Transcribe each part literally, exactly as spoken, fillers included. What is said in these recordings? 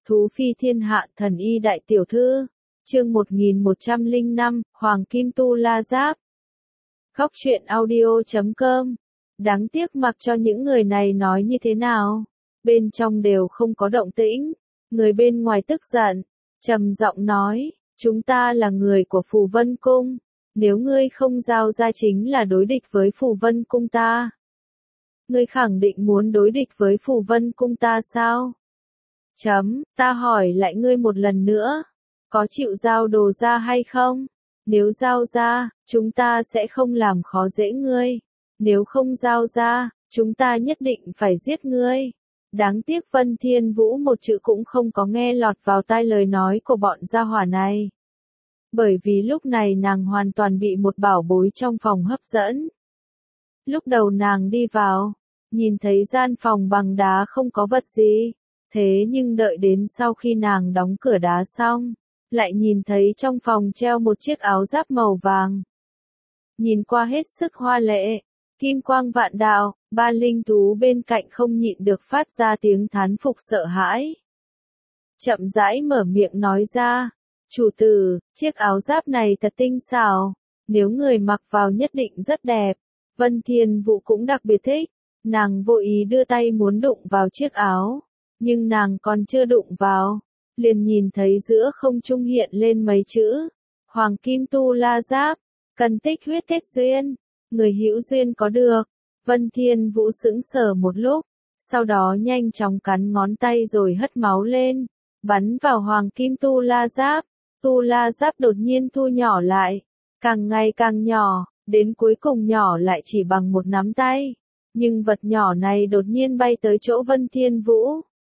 Thú phi thiên hạ thần y đại tiểu thư. Chương một nghìn một trăm lẻ năm, Hoàng Kim Tu La Giáp. Góc truyện audio chấm com. Đáng tiếc mặc cho những người này nói như thế nào, bên trong đều không có động tĩnh. Người bên ngoài tức giận, trầm giọng nói, chúng ta là người của Phù Vân Cung, nếu ngươi không giao ra chính là đối địch với Phù Vân Cung ta. Ngươi khẳng định muốn đối địch với Phù Vân Cung ta sao? Chấm, ta hỏi lại ngươi một lần nữa, có chịu giao đồ ra hay không? Nếu giao ra, chúng ta sẽ không làm khó dễ ngươi. Nếu không giao ra, chúng ta nhất định phải giết ngươi. Đáng tiếc Vân Thiên Vũ một chữ cũng không có nghe lọt vào tai lời nói của bọn gia hỏa này. Bởi vì lúc này nàng hoàn toàn bị một bảo bối trong phòng hấp dẫn. Lúc đầu nàng đi vào, nhìn thấy gian phòng bằng đá không có vật gì. Thế nhưng đợi đến sau khi nàng đóng cửa đá xong, lại nhìn thấy trong phòng treo một chiếc áo giáp màu vàng. Nhìn qua hết sức hoa lệ, kim quang vạn đạo, ba linh thú bên cạnh không nhịn được phát ra tiếng thán phục sợ hãi. Chậm rãi mở miệng nói ra, chủ tử, chiếc áo giáp này thật tinh xảo, nếu người mặc vào nhất định rất đẹp. Vân Thiên Vũ cũng đặc biệt thích, nàng vô ý đưa tay muốn đụng vào chiếc áo. Nhưng nàng còn chưa đụng vào, liền nhìn thấy giữa không trung hiện lên mấy chữ, Hoàng Kim Tu La Giáp, cần tích huyết kết duyên, người hữu duyên có được. Vân Thiên Vũ sững sờ một lúc, sau đó nhanh chóng cắn ngón tay rồi hất máu lên, bắn vào Hoàng Kim Tu La Giáp. Tu La Giáp đột nhiên thu nhỏ lại, càng ngày càng nhỏ, đến cuối cùng nhỏ lại chỉ bằng một nắm tay. Nhưng vật nhỏ này đột nhiên bay tới chỗ Vân Thiên Vũ.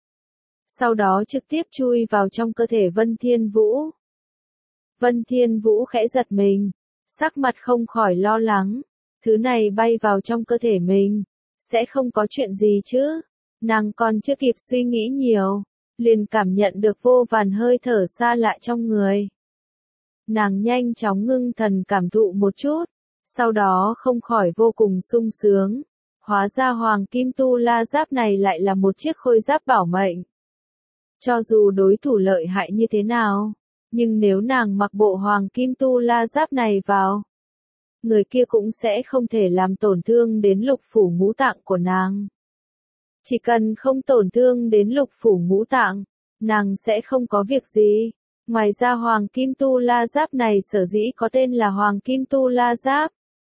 Sau đó trực tiếp chui vào trong cơ thể Vân Thiên Vũ. Vân Thiên Vũ khẽ giật mình, sắc mặt không khỏi lo lắng, thứ này bay vào trong cơ thể mình, sẽ không có chuyện gì chứ? Nàng còn chưa kịp suy nghĩ nhiều, liền cảm nhận được vô vàn hơi thở xa lạ trong người. Nàng nhanh chóng ngưng thần cảm thụ một chút, sau đó không khỏi vô cùng sung sướng, hóa ra Hoàng Kim Tu La Giáp này lại là một chiếc khôi giáp bảo mệnh. Cho dù đối thủ lợi hại như thế nào, nhưng nếu nàng mặc bộ Hoàng Kim Tu La Giáp này vào, người kia cũng sẽ không thể làm tổn thương đến lục phủ ngũ tạng của nàng. Chỉ cần không tổn thương đến lục phủ ngũ tạng, nàng sẽ không có việc gì. Ngoài ra Hoàng Kim Tu La Giáp này sở dĩ có tên là Hoàng Kim Tu La Giáp,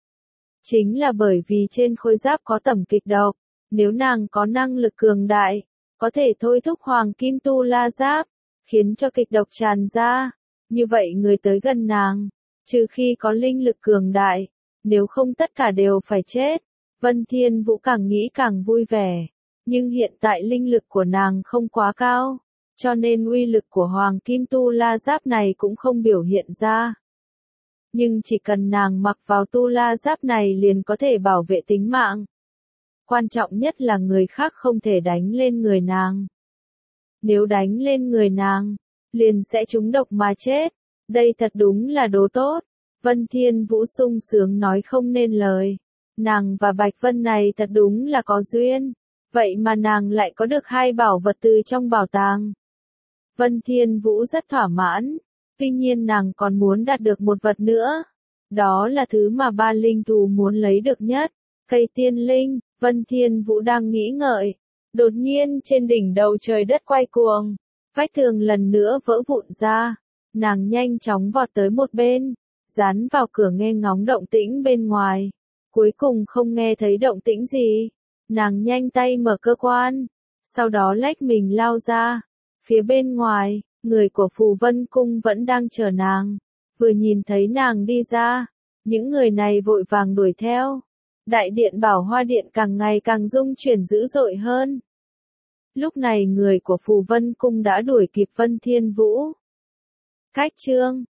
chính là bởi vì trên khôi giáp có tẩm kịch độc, nếu nàng có năng lực cường đại, có thể thôi thúc Hoàng Kim Tu La Giáp, khiến cho kịch độc tràn ra, như vậy người tới gần nàng, trừ khi có linh lực cường đại, nếu không tất cả đều phải chết. Vân Thiên Vũ càng nghĩ càng vui vẻ, nhưng hiện tại linh lực của nàng không quá cao, cho nên uy lực của Hoàng Kim Tu La Giáp này cũng không biểu hiện ra. Nhưng chỉ cần nàng mặc vào Tu La Giáp này liền có thể bảo vệ tính mạng. Quan trọng nhất là người khác không thể đánh lên người nàng. Nếu đánh lên người nàng, liền sẽ trúng độc mà chết. Đây thật đúng là đồ tốt. Vân Thiên Vũ sung sướng nói không nên lời. Nàng và Bạch Vân này thật đúng là có duyên. Vậy mà nàng lại có được hai bảo vật từ trong bảo tàng. Vân Thiên Vũ rất thỏa mãn. Tuy nhiên nàng còn muốn đạt được một vật nữa. Đó là thứ mà ba linh thú muốn lấy được nhất. Cây tiên linh. Vân Thiên Vũ đang nghĩ ngợi. Đột nhiên trên đỉnh đầu trời đất quay cuồng. Vách tường lần nữa vỡ vụn ra. Nàng nhanh chóng vọt tới một bên. Dán vào cửa nghe ngóng động tĩnh bên ngoài. Cuối cùng không nghe thấy động tĩnh gì. Nàng nhanh tay mở cơ quan. Sau đó lách mình lao ra. Phía bên ngoài, người của Phù Vân Cung vẫn đang chờ nàng. Vừa nhìn thấy nàng đi ra, những người này vội vàng đuổi theo. Đại điện Bảo Hoa Điện càng ngày càng rung chuyển dữ dội hơn. Lúc này người của Phù Vân Cung đã đuổi kịp Vân Thiên Vũ. Cách chương